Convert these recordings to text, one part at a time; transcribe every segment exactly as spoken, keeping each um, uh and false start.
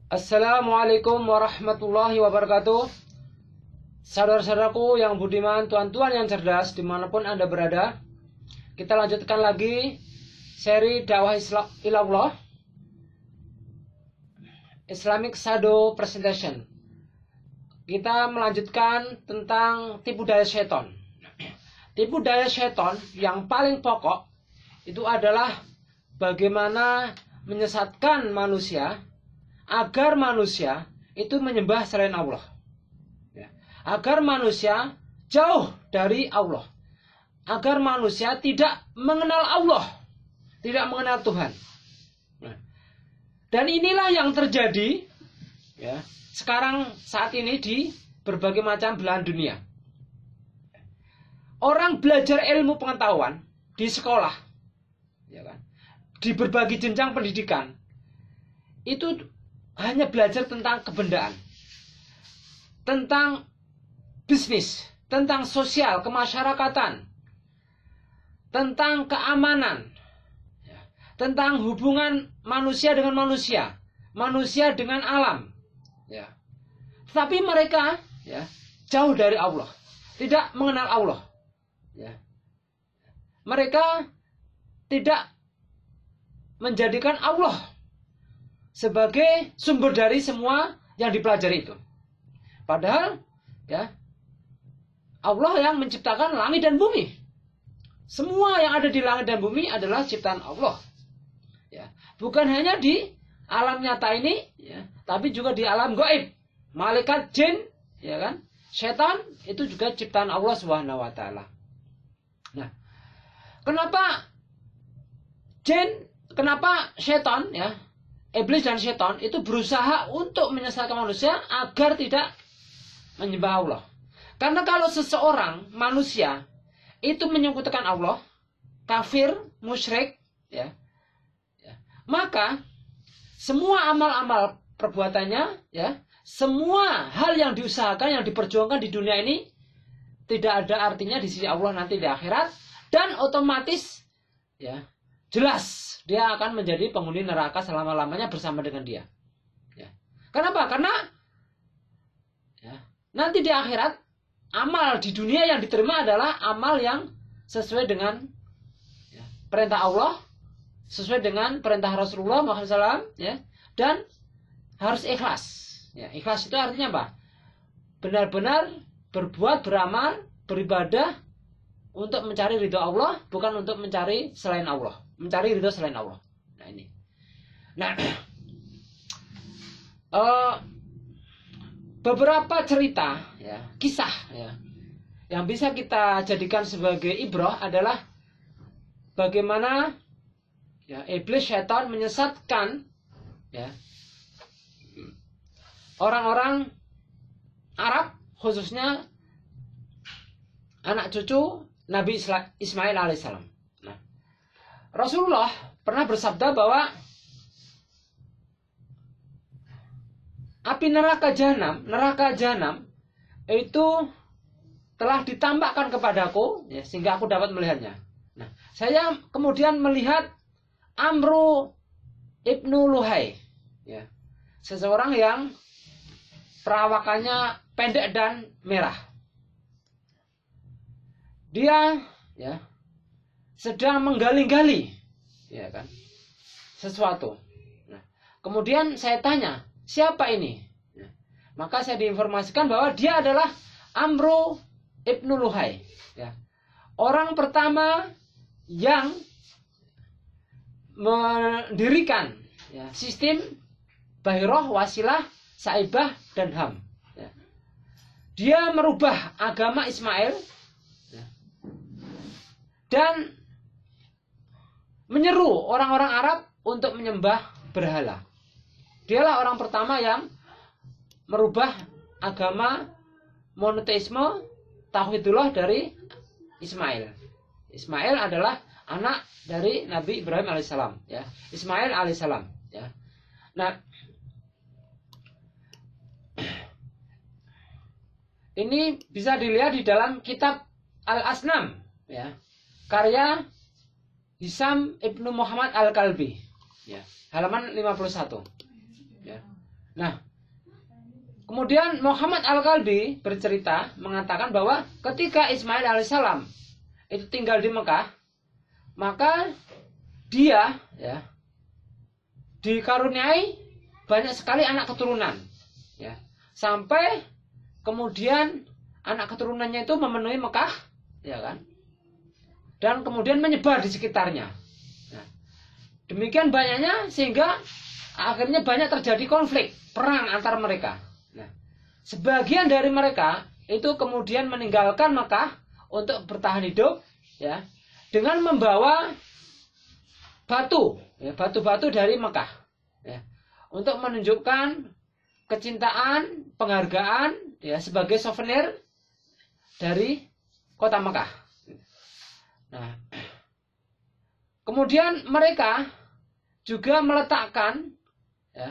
Assalamualaikum warahmatullahi wabarakatuh. Saudara-saudaraku yang budiman, tuan-tuan yang cerdas, dimanapun Anda berada, kita lanjutkan lagi seri dakwah ilallah, Islamic Shadow Presentation. Kita melanjutkan tentang tipu daya setan. Tipu daya setan yang paling pokok itu adalah bagaimana menyesatkan manusia agar manusia itu menyembah selain Allah, ya. Agar manusia jauh dari Allah, agar manusia tidak mengenal Allah, tidak mengenal Tuhan. Nah, dan inilah yang terjadi, ya, sekarang saat ini di berbagai macam belahan dunia. Orang belajar ilmu pengetahuan di sekolah, ya kan, di berbagai jenjang pendidikan, itu hanya belajar tentang kebendaan, tentang bisnis, tentang sosial, kemasyarakatan, tentang keamanan, tentang hubungan manusia dengan manusia, manusia dengan alam. Ya. Tapi mereka, ya, jauh dari Allah, tidak mengenal Allah. Ya. Mereka tidak menjadikan Allah sebagai sumber dari semua yang dipelajari itu. Padahal, ya, Allah yang menciptakan langit dan bumi. Semua yang ada di langit dan bumi adalah ciptaan Allah. Ya, bukan hanya di alam nyata ini, ya, tapi juga di alam gaib. Malaikat, jin, ya kan, setan itu juga ciptaan Allah Subhanahu wa taala. Nah, kenapa jin, kenapa setan, ya, iblis dan setan itu berusaha untuk menyesatkan manusia agar tidak menyembah Allah. Karena kalau seseorang manusia itu menyekutukan Allah, kafir, musyrik, ya, ya, maka semua amal-amal perbuatannya, ya, semua hal yang diusahakan, yang diperjuangkan di dunia ini tidak ada artinya di sisi Allah nanti di akhirat, dan otomatis, ya, jelas dia akan menjadi penghuni neraka selama-lamanya bersama dengan dia. Ya. Kenapa? Karena, ya, nanti di akhirat amal di dunia yang diterima adalah amal yang sesuai dengan, ya, perintah Allah, sesuai dengan perintah Rasulullah Muhammad shallallahu alaihi wasallam, ya, dan harus ikhlas. Ya, ikhlas itu artinya apa? Benar-benar berbuat, beramal, beribadah untuk mencari ridho Allah, bukan untuk mencari selain Allah. Mencari ridho selain Allah. Nah ini. Nah, uh, beberapa cerita, ya, kisah, ya, yang bisa kita jadikan sebagai ibrah adalah bagaimana, ya, iblis setan menyesatkan, ya, orang-orang Arab, khususnya anak cucu Nabi Ismail alaihissalam. Nah, Rasulullah pernah bersabda bahwa api neraka jahanam, neraka jahanam itu telah ditambahkan kepadaku, ya, sehingga aku dapat melihatnya. Nah, saya kemudian melihat Amru ibnu Luhai, ya, seseorang yang perawakannya pendek dan merah. Dia, ya, sedang menggali-gali, ya kan, sesuatu. Nah, kemudian saya tanya, siapa ini? Nah, maka saya diinformasikan bahwa dia adalah Amru ibnu Luhai, ya, orang pertama yang mendirikan, ya, sistem Bahiroh, Wasilah, Saibah, dan Ham. Ya. Dia merubah agama Ismail, ya, dan menyeru orang-orang Arab untuk menyembah berhala. Dialah orang pertama yang merubah agama monoteisme tauhidullah dari Ismail. Ismail adalah anak dari Nabi Ibrahim alaihissalam, ya. Ismail alaihissalam, ya. Nah, ini bisa dilihat di dalam kitab Al-Asnam, ya, karya Hisam ibnu Muhammad Al-Kalbi, ya, halaman lima puluh satu. Ya. Nah, kemudian Muhammad Al-Kalbi bercerita mengatakan bahwa ketika Ismail alaihissalam itu tinggal di Mekah, maka dia ya dikaruniai banyak sekali anak keturunan, ya, sampai kemudian anak keturunannya itu memenuhi Mekah, ya kan, dan kemudian menyebar di sekitarnya. Nah, demikian banyaknya sehingga akhirnya banyak terjadi konflik, perang antar mereka. Nah, sebagian dari mereka itu kemudian meninggalkan Mekah untuk bertahan hidup, ya, dengan membawa batu, ya, batu-batu dari Mekah, ya, untuk menunjukkan kecintaan, penghargaan, ya, sebagai souvenir dari kota Mekah. Nah, kemudian mereka juga meletakkan, ya,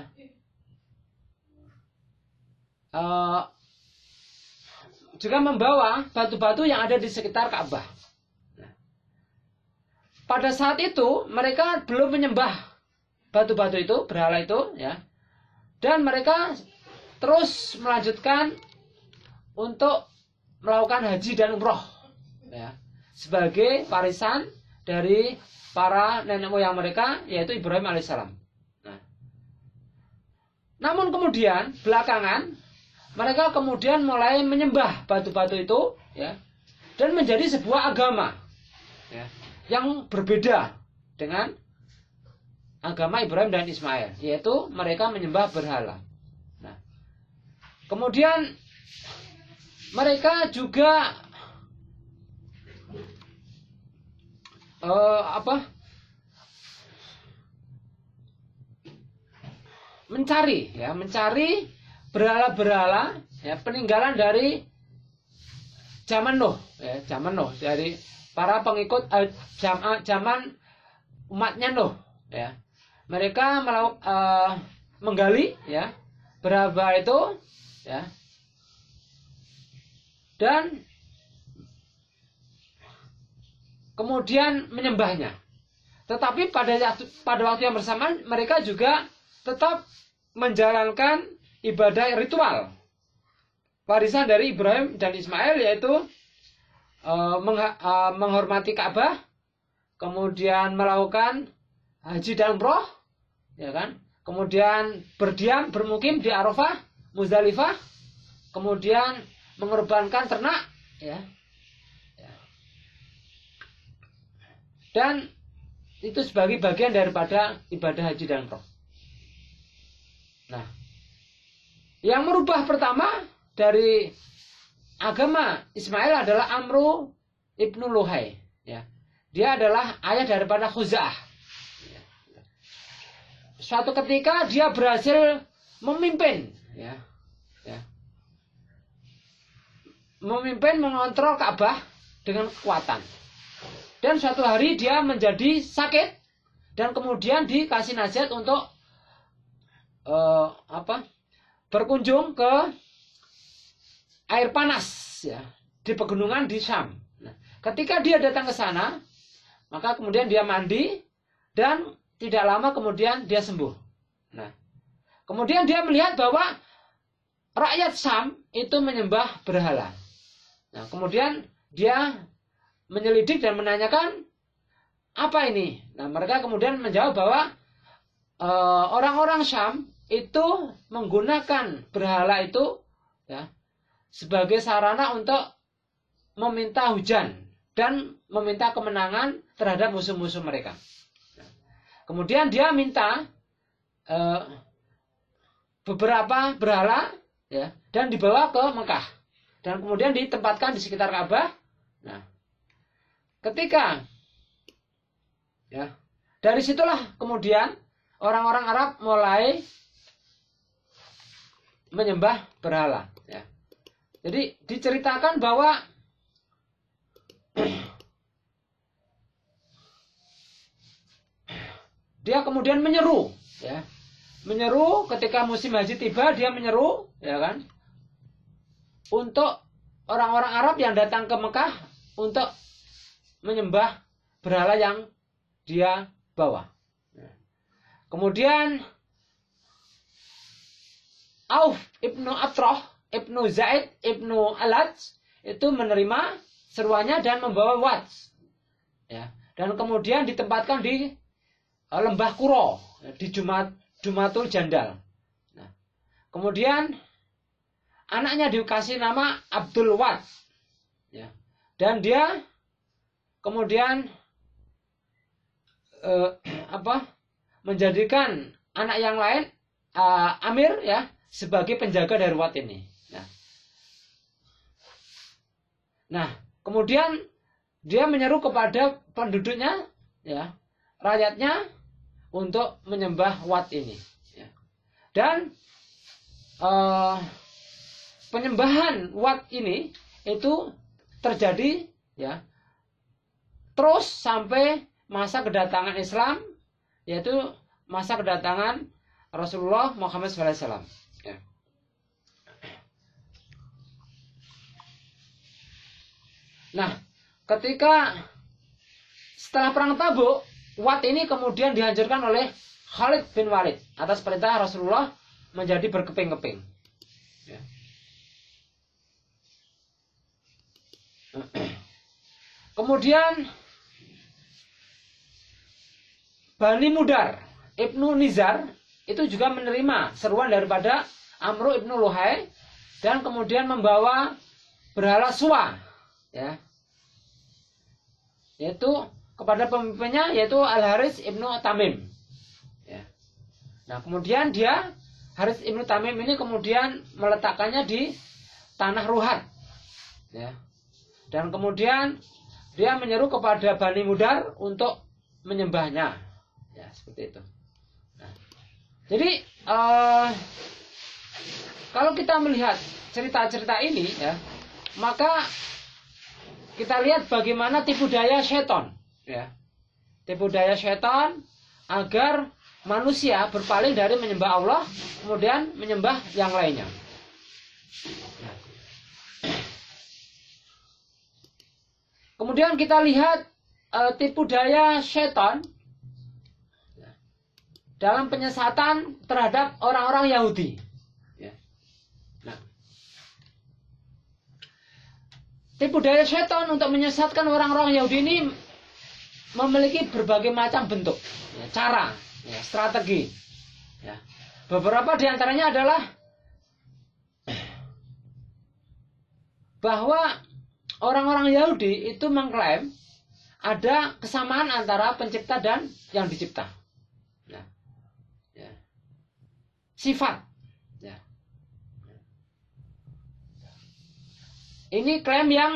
uh, juga membawa batu-batu yang ada di sekitar Ka'bah. Nah, pada saat itu mereka belum menyembah batu-batu itu, berhala itu, ya, dan mereka terus melanjutkan untuk melakukan haji dan umroh, ya, sebagai warisan dari para nenek moyang mereka, yaitu Ibrahim alaihissalam. Nah, namun kemudian belakangan mereka kemudian mulai menyembah batu-batu itu, ya, dan menjadi sebuah agama, ya, yang berbeda dengan agama Ibrahim dan Ismail, yaitu mereka menyembah berhala. Nah, kemudian mereka juga uh, apa mencari, ya, mencari berhala-berhala, ya, peninggalan dari zaman Nuh, ya, zaman Nuh, dari para pengikut uh, zaman umatnya Nuh, ya. Mereka melakukan uh, menggali, ya, berhala itu, ya, dan kemudian menyembahnya. Tetapi pada pada waktu yang bersamaan mereka juga tetap menjalankan ibadah ritual warisan dari Ibrahim dan Ismail, yaitu uh, mengha, uh, menghormati Ka'bah, kemudian melakukan haji dan umroh, ya kan, kemudian berdiam, bermukim di Arafah, Muzdalifah, kemudian mengorbankan ternak, ya, ya, dan itu sebagai bagian daripada ibadah haji dan umroh. Nah, yang merubah pertama dari agama Ismail adalah Amru ibnu Luhai, ya. Dia adalah ayah daripada Khuza'ah. Suatu ketika dia berhasil memimpin, ya, ya, memimpin mengontrol Ka'bah dengan kekuatan. Dan suatu hari dia menjadi sakit dan kemudian dikasih nasihat untuk uh, apa? berkunjung ke air panas, ya, di pegunungan di Syam. Nah, ketika dia datang ke sana, maka kemudian dia mandi dan tidak lama kemudian dia sembuh. Nah, kemudian dia melihat bahwa rakyat Syam itu menyembah berhala. Nah, kemudian dia menyelidik dan menanyakan apa ini. Nah, mereka kemudian menjawab bahwa orang-orang e, Syam itu menggunakan berhala itu, ya, sebagai sarana untuk meminta hujan dan meminta kemenangan terhadap musuh-musuh mereka. Kemudian dia minta uh, beberapa berhala, ya, dan dibawa ke Mekah dan kemudian ditempatkan di sekitar Ka'bah. Nah, ketika, ya, dari situlah kemudian orang-orang Arab mulai menyembah berhala, ya. Jadi diceritakan bahwa dia kemudian menyeru, ya, menyeru ketika musim haji tiba, dia menyeru, ya kan, untuk orang-orang Arab yang datang ke Mekah untuk menyembah berhala yang dia bawa. Kemudian Auf ibnu Atroh ibnu Zaid ibnu Alaj itu menerima seruannya dan membawa Wat, ya, dan kemudian ditempatkan di uh, lembah Kuro, di Jumat Jumatul Jandal. Nah, kemudian anaknya dikasih nama Abdul Wat, ya, dan dia kemudian uh, apa menjadikan anak yang lain uh, Amir, ya, sebagai penjaga dari Wat ini. Nah, nah kemudian dia menyeru kepada penduduknya, ya, rakyatnya untuk menyembah Wat ini, ya. Dan uh, penyembahan Wat ini itu terjadi, ya, terus sampai masa kedatangan Islam, yaitu masa kedatangan Rasulullah Muhammad shallallahu alaihi wasallam. Ya. Nah, ketika setelah perang Tabuk, Wat ini kemudian dihancurkan oleh Khalid bin Walid atas perintah Rasulullah menjadi berkeping-keping. Ya. Kemudian Bani Mudar Ibnu Nizar itu juga menerima seruan daripada Amru ibnu Luhai dan kemudian membawa berhala Suwa, ya, yaitu kepada pemimpinnya yaitu Al Haris ibnu Tamim, ya. Nah, kemudian dia Haris ibnu Tamim ini kemudian meletakkannya di tanah Ruhat, ya, dan kemudian dia menyeru kepada Bani Mudar untuk menyembahnya, ya, seperti itu. Nah, jadi uh, kalau kita melihat cerita-cerita ini, ya, maka kita lihat bagaimana tipu daya setan, ya, tipu daya setan agar manusia berpaling dari menyembah Allah kemudian menyembah yang lainnya. Kemudian kita lihat uh, tipu daya setan dalam penyesatan terhadap orang-orang Yahudi. Ya. Nah, tipu daya setan untuk menyesatkan orang-orang Yahudi ini memiliki berbagai macam bentuk, ya, cara, ya, strategi. Ya. Beberapa diantaranya adalah bahwa orang-orang Yahudi itu mengklaim ada kesamaan antara pencipta dan yang dicipta. Ya. Ya. Sifat. Ya. Ini klaim yang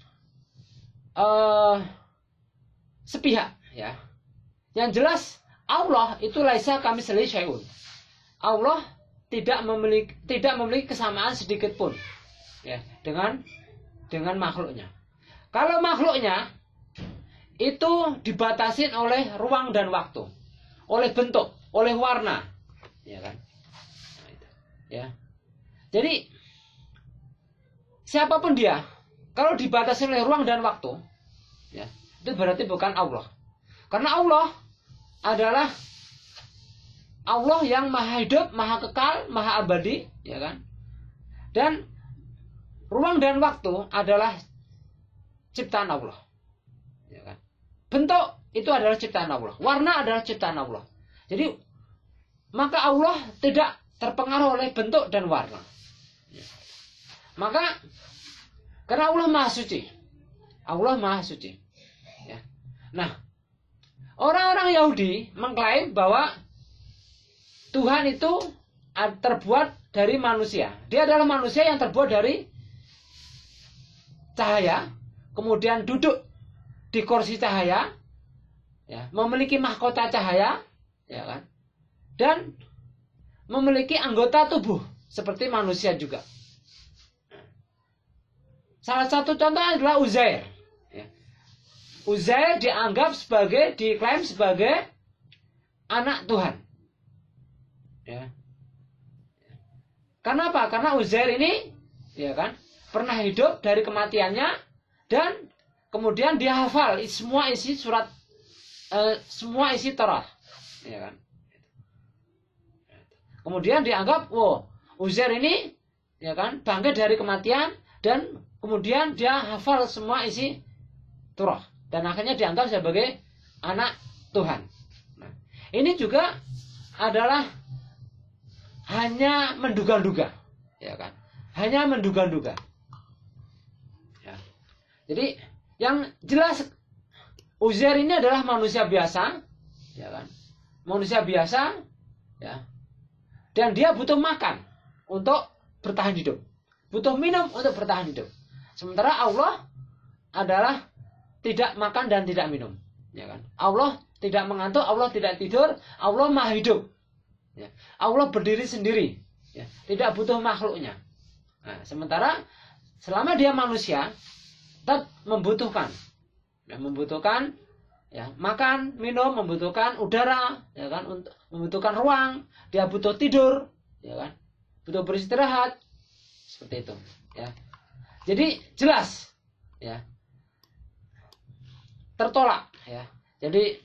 uh, sepihak, ya. Yang jelas Allah itu laisa kamitslihi syai'un. Allah tidak memiliki tidak memiliki kesamaan sedikit pun, ya, dengan dengan makhluknya. Kalau makhluknya itu dibatasi oleh ruang dan waktu, oleh bentuk, oleh warna, ya kan? Nah, itu, ya. Jadi siapapun dia, kalau dibatasi oleh ruang dan waktu, ya, itu berarti bukan Allah. Karena Allah adalah Allah yang maha hidup, maha kekal, maha abadi, ya kan? Dan ruang dan waktu adalah ciptaan Allah, ya kan? Bentuk itu adalah ciptaan Allah, warna adalah ciptaan Allah. Jadi maka Allah tidak terpengaruh oleh bentuk dan warna. Maka karena Allah maha suci, Allah maha suci. Ya. Nah, orang-orang Yahudi mengklaim bahwa Tuhan itu terbuat dari manusia. Dia adalah manusia yang terbuat dari cahaya, kemudian duduk di kursi cahaya, ya, memiliki mahkota cahaya, ya kan, dan memiliki anggota tubuh seperti manusia juga. Salah satu contoh adalah Uzair. Ya. Uzair dianggap sebagai, diklaim sebagai anak Tuhan. Ya. Karena apa? Karena Uzair ini, ya kan, pernah hidup dari kematiannya dan kemudian dia hafal semua isi surat, eh, semua isi Taurat, ya kan. Kemudian dianggap, wow, Uzair ini ya kan bangkit dari kematian dan kemudian dia hafal semua isi Taurat dan akhirnya dianggap sebagai anak Tuhan. Nah, ini juga adalah hanya menduga-duga, ya kan? Hanya menduga-duga. Ya. Jadi yang jelas Uzair ini adalah manusia biasa, ya kan? Manusia biasa, ya. Dan dia butuh makan untuk bertahan hidup, butuh minum untuk bertahan hidup. Sementara Allah adalah tidak makan dan tidak minum, ya kan? Allah tidak mengantuk, Allah tidak tidur, Allah maha hidup. Ya. Allah berdiri sendiri, ya. Tidak butuh makhluknya. Nah, sementara selama dia manusia, tetap membutuhkan, ya, membutuhkan, ya, makan, minum, membutuhkan udara, ya kan, untuk membutuhkan ruang, dia butuh tidur, ya kan, butuh beristirahat, seperti itu, ya. Jadi jelas, ya, tertolak, ya. Jadi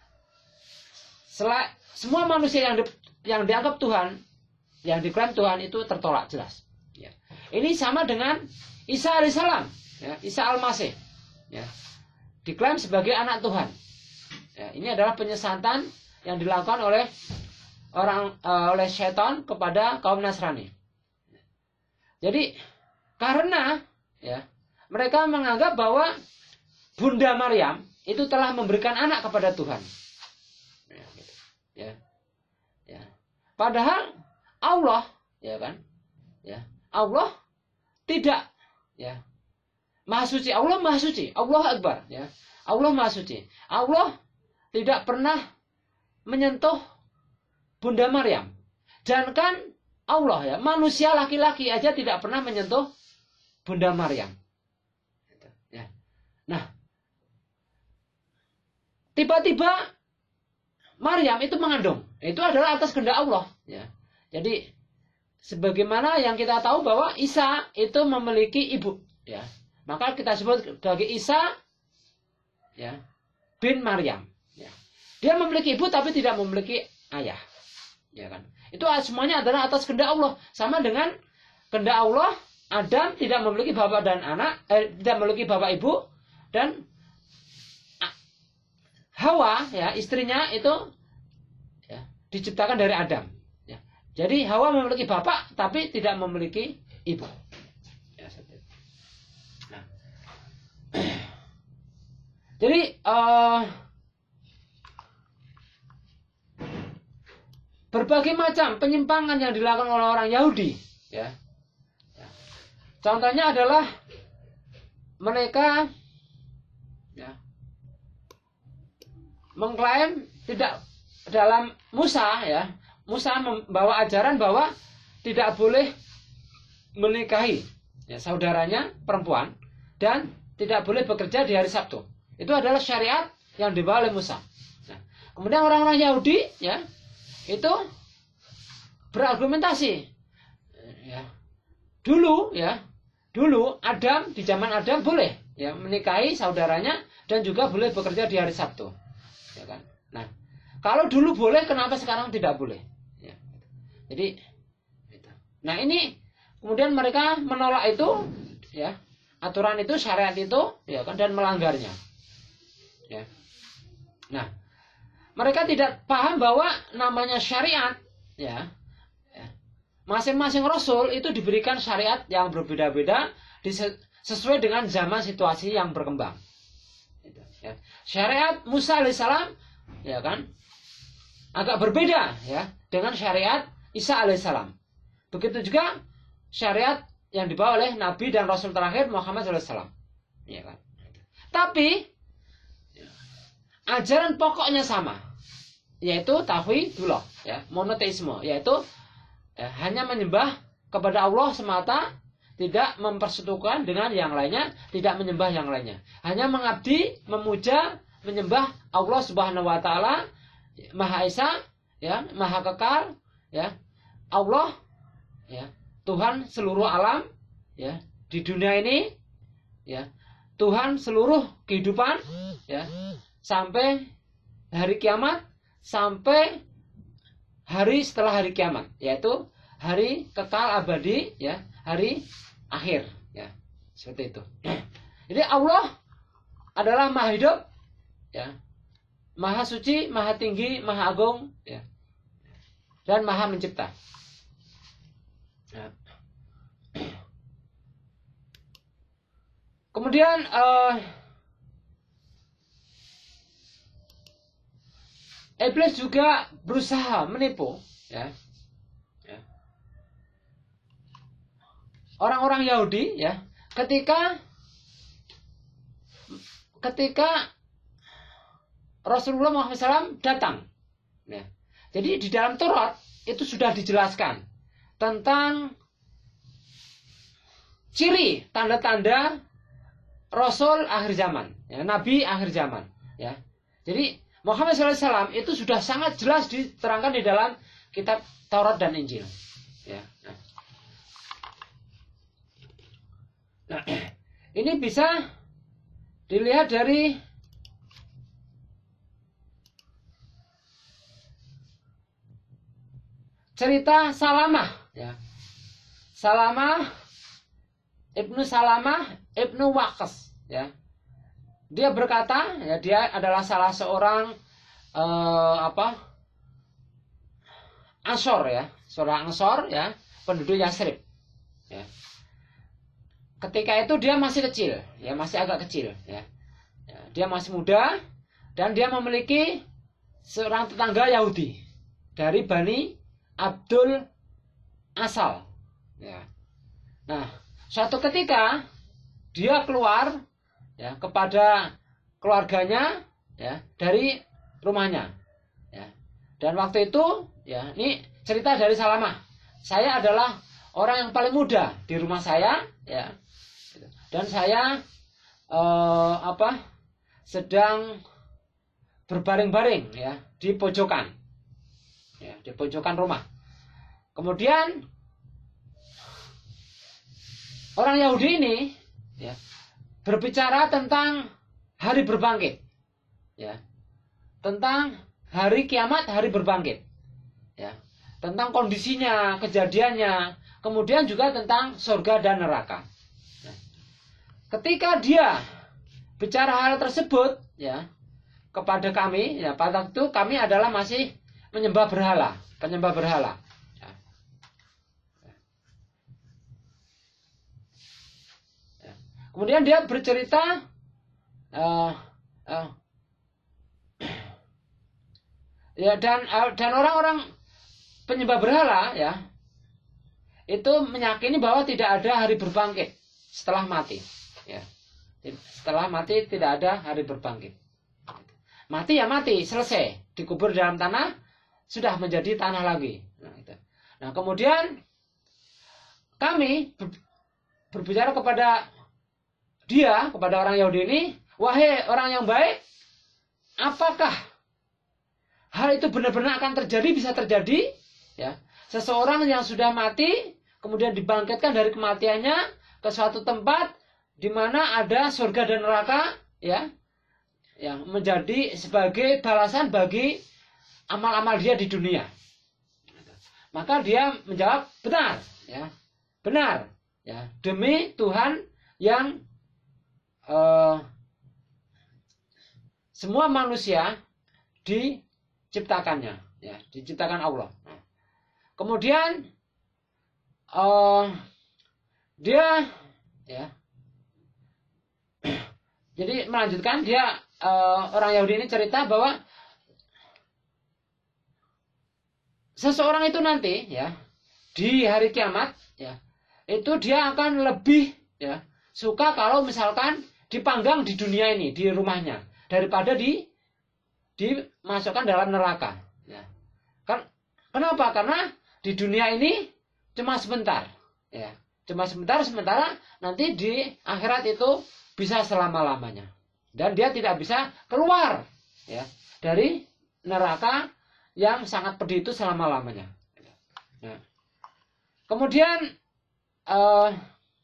sel- semua manusia yang di, yang dianggap Tuhan, yang diklaim Tuhan itu tertolak jelas. Ya. Ini sama dengan Isa alaihissalam, ya, Isa al-Masih, ya, diklaim sebagai anak Tuhan. Ya, ini adalah penyesatan yang dilakukan oleh orang uh, oleh setan kepada kaum Nasrani. Jadi karena ya mereka menganggap bahwa Bunda Maryam itu telah memberikan anak kepada Tuhan. Ya, gitu. Ya. Ya. Padahal Allah, ya kan? Ya. Allah tidak, ya. Maha suci, Allah maha suci, Allah Akbar, ya. Allah maha suci. Allah tidak pernah menyentuh Bunda Maryam. Dan kan Allah, ya, manusia laki-laki aja tidak pernah menyentuh Bunda Maryam. Ya. Nah, tiba-tiba Maryam itu mengandung. Itu adalah atas kehendak Allah. Ya. Jadi, sebagaimana yang kita tahu bahwa Isa itu memiliki ibu. Ya. Maka kita sebut sebagai Isa, ya, bin Maryam. Ya. Dia memiliki ibu tapi tidak memiliki ayah. Ya kan? Itu semuanya adalah atas kehendak Allah. Sama dengan kehendak Allah, Adam tidak memiliki bapak dan anak, eh, tidak memiliki bapak ibu, dan Hawa, ya, istrinya itu, ya, diciptakan dari Adam. Ya. Jadi Hawa memiliki bapak tapi tidak memiliki ibu. Ya, nah. Jadi uh, berbagai macam penyimpangan yang dilakukan oleh orang Yahudi, ya. Ya. Contohnya adalah mereka, ya, mengklaim tidak dalam Musa, ya, Musa membawa ajaran bahwa tidak boleh menikahi, ya, saudaranya perempuan dan tidak boleh bekerja di hari Sabtu. Itu adalah syariat yang dibawa oleh Musa. Nah, kemudian orang-orang Yahudi, ya, itu berargumentasi, ya, dulu, ya, dulu Adam, di zaman Adam boleh, ya, menikahi saudaranya dan juga boleh bekerja di hari Sabtu, ya kan. Nah, kalau dulu boleh, kenapa sekarang tidak boleh? Ya. Jadi, nah ini kemudian mereka menolak itu, ya, aturan itu, syariat itu, ya kan, dan melanggarnya. Ya. Nah, mereka tidak paham bahwa namanya syariat, ya, ya, masing-masing rasul itu diberikan syariat yang berbeda-beda sesuai dengan zaman situasi yang berkembang. Ya. Syariat Musa alaihissalam, ya kan, agak berbeda, ya, dengan syariat Isa alaihissalam. Begitu juga syariat yang dibawa oleh Nabi dan Rasul terakhir Muhammad shallallahu alaihi wasallam, ya kan. Tapi ajaran pokoknya sama, yaitu tauhidullah, ya, monoteisme, yaitu ya, hanya menyembah kepada Allah semata, tidak mempersekutukan dengan yang lainnya, tidak menyembah yang lainnya, hanya mengabdi, memuja, menyembah Allah Subhanahu wa taala, Maha Esa, ya, Maha Kekal, ya, Allah, ya, Tuhan seluruh alam, ya, di dunia ini, ya, Tuhan seluruh kehidupan, ya, sampai hari kiamat, sampai hari setelah hari kiamat, yaitu hari kekal abadi, ya, hari akhir, ya, seperti itu. Jadi Allah adalah maha hidup, ya, maha suci, maha tinggi, maha agung, ya, dan maha mencipta. Ya. Kemudian uh, iblis juga berusaha menipu, ya, ya, orang-orang Yahudi, ya, ketika ketika Rasulullah Muhammad shallallahu alaihi wasallam datang, ya. Jadi di dalam Taurat itu sudah dijelaskan tentang ciri tanda-tanda Rasul akhir zaman, ya, Nabi akhir zaman, ya. Jadi Muhammad shallallahu alaihi wasallam itu sudah sangat jelas diterangkan di dalam kitab Taurat dan Injil, ya. Nah, nah ini bisa dilihat dari cerita Salamah, ya. Salamah Ibnu Salamah Ibnu Waqqas, ya. Dia berkata, ya, dia adalah salah seorang eh, apa? Ansor, ya, seorang Ansor, ya, penduduk Yasrib, ya. Ketika itu dia masih kecil, ya, masih agak kecil, ya. Ya, dia masih muda dan dia memiliki seorang tetangga Yahudi dari Bani Abdul Asal, ya. Nah, suatu ketika dia keluar, ya, kepada keluarganya, ya, dari rumahnya, ya. Dan waktu itu, ya, ini cerita dari Salamah. Saya adalah orang yang paling muda di rumah saya, ya. Dan saya eh, apa? sedang berbaring-baring, ya, di pojokan. Ya, di pojokan rumah. Kemudian orang Yahudi ini, ya, berbicara tentang hari berbangkit, ya, tentang hari kiamat, hari berbangkit, ya, tentang kondisinya, kejadiannya, kemudian juga tentang surga dan neraka. Nah, ketika dia bicara hal tersebut, ya, kepada kami, ya, pada waktu itu kami adalah masih menyembah berhala, penyembah berhala. Ya. Ya. Kemudian dia bercerita, uh, uh, ya, dan uh, dan orang-orang penyembah berhala, ya, itu meyakini bahwa tidak ada hari berbangkit setelah mati, ya. Setelah mati tidak ada hari berbangkit. Mati ya mati, selesai, dikubur dalam tanah, sudah menjadi tanah lagi. Nah, itu. Nah, kemudian kami ber, berbicara kepada dia, kepada orang Yahudi ini, wahai orang yang baik, apakah hal itu benar-benar akan terjadi, bisa terjadi, ya? Seseorang yang sudah mati kemudian dibangkitkan dari kematiannya ke suatu tempat di mana ada surga dan neraka, ya, yang menjadi sebagai balasan bagi amal-amal dia di dunia. Maka dia menjawab benar, ya, benar, ya, demi Tuhan yang uh, semua manusia diciptakannya, ya, diciptakan Allah. Kemudian uh, dia, ya, jadi melanjutkan, dia uh, orang Yahudi ini cerita bahwa seseorang itu nanti, ya, di hari kiamat, ya, itu dia akan lebih, ya, suka kalau misalkan dipanggang di dunia ini, di rumahnya, daripada di dimasukkan dalam neraka, ya. Kan kenapa? Karena di dunia ini cuma sebentar, ya, cuma sebentar, sementara nanti di akhirat itu bisa selama-lamanya, dan dia tidak bisa keluar, ya, dari neraka yang sangat pedih itu selama-lamanya. Nah, kemudian uh,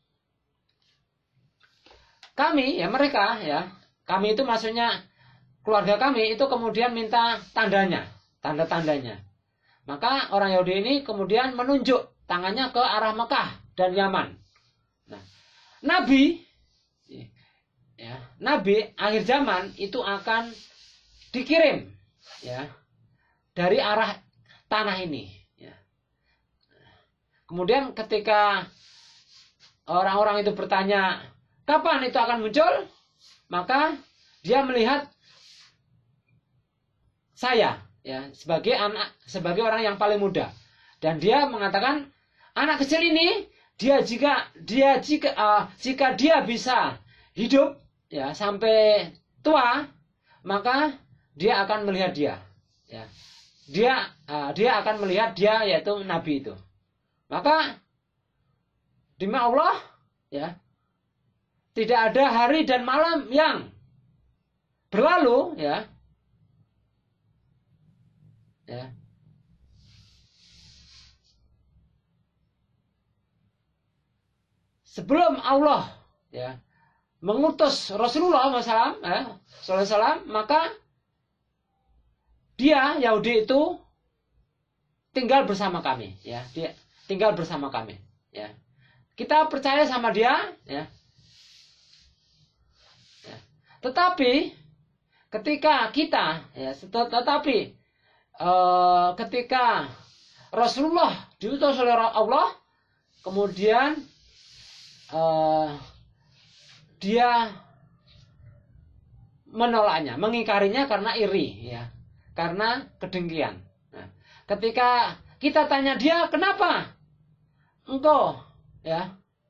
kami, ya, mereka, ya, kami itu maksudnya keluarga kami itu kemudian minta tandanya, tanda-tandanya. Maka orang Yahudi ini kemudian menunjuk tangannya ke arah Mekah dan Yaman. Nah, Nabi, ya, Nabi akhir zaman itu akan dikirim, ya, dari arah tanah ini. Ya. Kemudian ketika orang-orang itu bertanya, kapan itu akan muncul? Maka dia melihat saya, ya, sebagai anak, sebagai orang yang paling muda, dan dia mengatakan, anak kecil ini, dia jika dia jika uh, jika dia bisa hidup, ya, sampai tua, maka dia akan melihat dia, ya, dia uh, dia akan melihat dia, yaitu Nabi itu. Maka demi Allah, ya, tidak ada hari dan malam yang berlalu, ya, ya, sebelum Allah, ya, mengutus Rasulullah shallallahu alaihi wasallam, maka dia Yahudi itu tinggal bersama kami, ya, dia tinggal bersama kami, ya. Kita percaya sama dia, ya. Ya. Tetapi ketika kita, ya, tetapi uh, ketika Rasulullah diutus oleh Allah, kemudian uh, dia menolaknya, mengingkarinya karena iri, ya, karena kedengkian. Nah, ketika kita tanya dia, kenapa engkau, ya,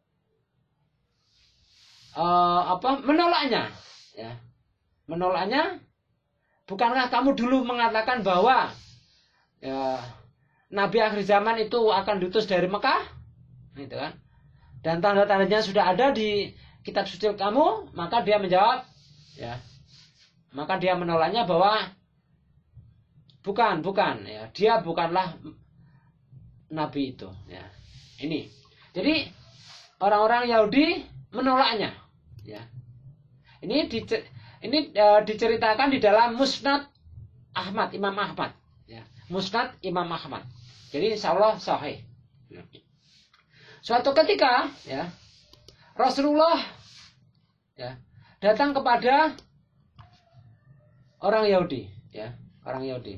uh, apa menolaknya, ya, menolaknya? Bukankah kamu dulu mengatakan bahwa, ya, Nabi akhir zaman itu akan diutus dari Mekah, gitu kan? Dan tanda-tandanya sudah ada di kitab suci kamu. Maka dia menjawab, ya, maka dia menolaknya bahwa bukan, bukan, ya, dia bukanlah Nabi itu, ya. Ini, jadi orang-orang Yahudi menolaknya, ya. Ini di, ini uh, diceritakan di dalam Musnad Ahmad, Imam Ahmad, ya. Musnad Imam Ahmad. Jadi insya Allah sahih. Ya. Suatu ketika, ya, Rasulullah, ya, datang kepada orang Yahudi, ya, orang Yahudi.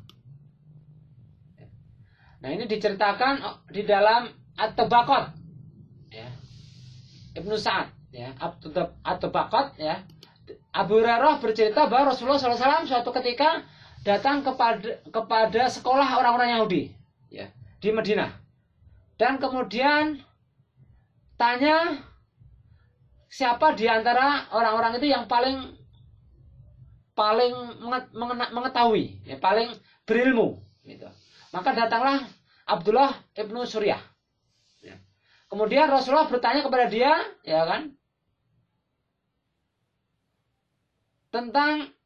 Nah, ini diceritakan di dalam At-Tabaqat, ya, Ibnu Sa'ad, ya, At-Tabaqat, ya. Abu Hurairah bercerita bahwa Rasulullah shallallahu alaihi wasallam suatu ketika datang kepada kepada sekolah orang-orang Yahudi, ya, di Madinah, dan kemudian tanya siapa di antara orang-orang itu yang paling paling mengetahui, ya, paling berilmu, gitu. Maka datanglah Abdullah ibnu Suryah. Ya. Kemudian Rasulullah bertanya kepada dia, ya kan, tentang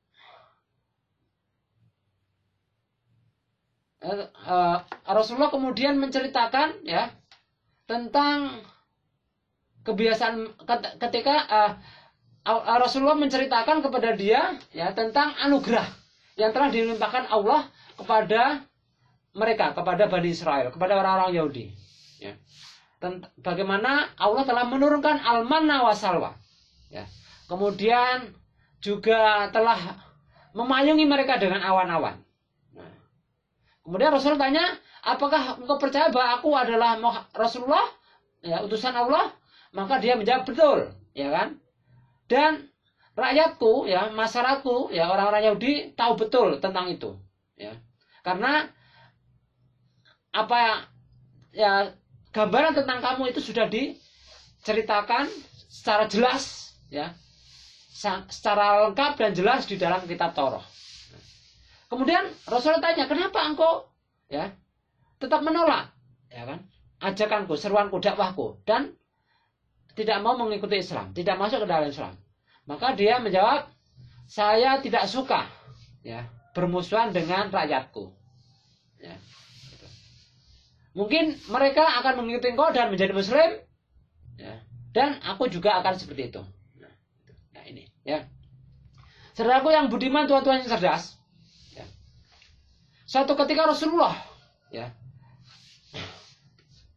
uh, uh, Rasulullah kemudian menceritakan, ya, tentang kebiasaan ketika uh, Rasulullah menceritakan kepada dia, ya, tentang anugerah yang telah dilimpahkan Allah kepada mereka, kepada Bani Israel, kepada orang-orang Yahudi, ya. Bagaimana Allah telah menurunkan al-manna wa salwa, ya. Kemudian juga telah memayungi mereka dengan awan-awan. Nah, kemudian Rasul tanya, apakah engkau percaya bahwa aku adalah Rasulullah, ya, utusan Allah? Maka dia menjawab, betul, ya kan? Dan rakyatku, ya, masyarakatku, ya, orang-orang Yahudi tahu betul tentang itu, ya. Karena apa, ya, gambaran tentang kamu itu sudah diceritakan secara jelas, ya, secara lengkap dan jelas di dalam kitab Taurat. Kemudian Rasulullah tanya, kenapa engkau, ya, tetap menolak, ya kan, ajakanku, seruanku, dakwahku, dan tidak mau mengikuti Islam, tidak masuk ke dalam Islam? Maka dia menjawab, saya tidak suka, ya, bermusuhan dengan rakyatku, ya. Mungkin mereka akan mengikuti engkau dan menjadi Muslim, ya, dan aku juga akan seperti itu. Nah, nah ini, ya, saudaraku yang budiman, tuan-tuan yang cerdas, ya. Suatu ketika Rasulullah, ya, ya,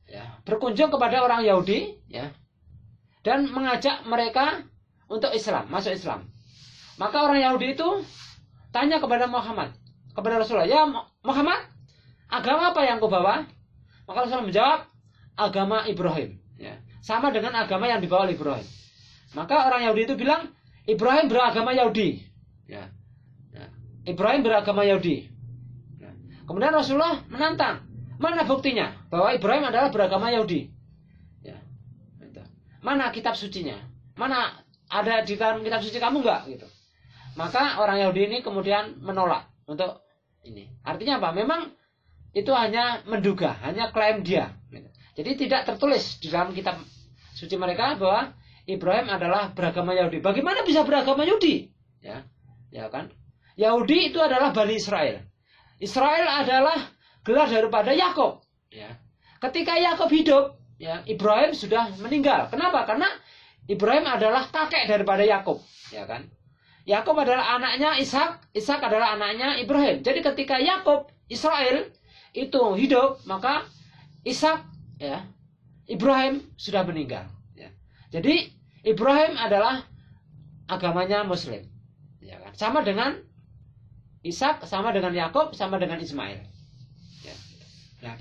berkunjung kepada orang Yahudi, ya, dan mengajak mereka untuk Islam, masuk Islam. Maka orang Yahudi itu tanya kepada Muhammad, kepada Rasulullah, ya Muhammad, agama apa yang kau bawa? Maka Rasulullah menjawab, agama Ibrahim, ya, sama dengan agama yang dibawa oleh Ibrahim. Maka orang Yahudi itu bilang, Ibrahim beragama Yahudi, ya, ya. Ibrahim beragama Yahudi. Ya. Kemudian Rasulullah menantang, mana buktinya bahwa Ibrahim adalah beragama Yahudi? Ya. Mana kitab sucinya? Mana ada di dalam kitab suci kamu enggak? Gitu. Maka orang Yahudi ini kemudian menolak untuk ini. Artinya apa? Memang itu hanya menduga, hanya klaim dia. Jadi tidak tertulis di dalam kitab suci mereka bahwa Ibrahim adalah beragama Yahudi. Bagaimana bisa beragama Yahudi? Ya, ya kan? Yahudi itu adalah Bani Israel. Israel adalah gelar daripada Yakub. Ya. Ketika Yakub hidup, ya, Ibrahim sudah meninggal. Kenapa? Karena Ibrahim adalah kakek daripada Yakub, ya kan? Yakub adalah anaknya Ishak, Ishak adalah anaknya Ibrahim. Jadi ketika Yakub, Israel itu hidup, maka Ishak, ya, Ibrahim sudah meninggal. Ya. Jadi Ibrahim adalah agamanya Muslim, ya kan? Sama dengan Ishak, sama dengan Yakub, sama dengan Ismail. Ya. Ya.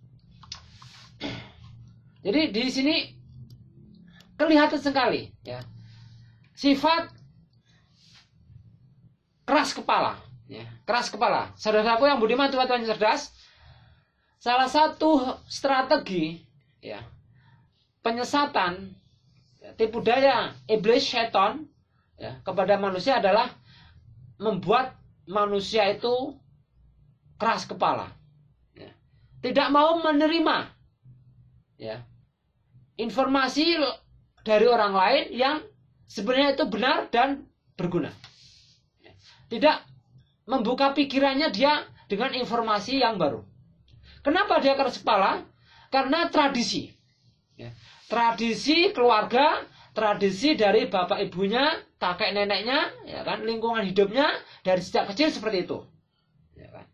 Jadi di sini kelihatan sekali, ya, sifat keras kepala, ya, keras kepala. Saudaraku yang budiman, Tuhan-Tuhan yang cerdas, salah satu strategi, ya, penyesatan, ya, tipu daya iblis setan, ya, kepada manusia adalah membuat manusia itu keras kepala, ya, tidak mau menerima, ya, informasi dari orang lain yang sebenarnya itu benar dan berguna. Tidak membuka pikirannya dia dengan informasi yang baru. Kenapa dia keras kepala? Karena tradisi. Ya. Tradisi keluarga, tradisi dari bapak ibunya, kakek neneknya, ya kan, lingkungan hidupnya dari sejak kecil seperti itu. Ya kan?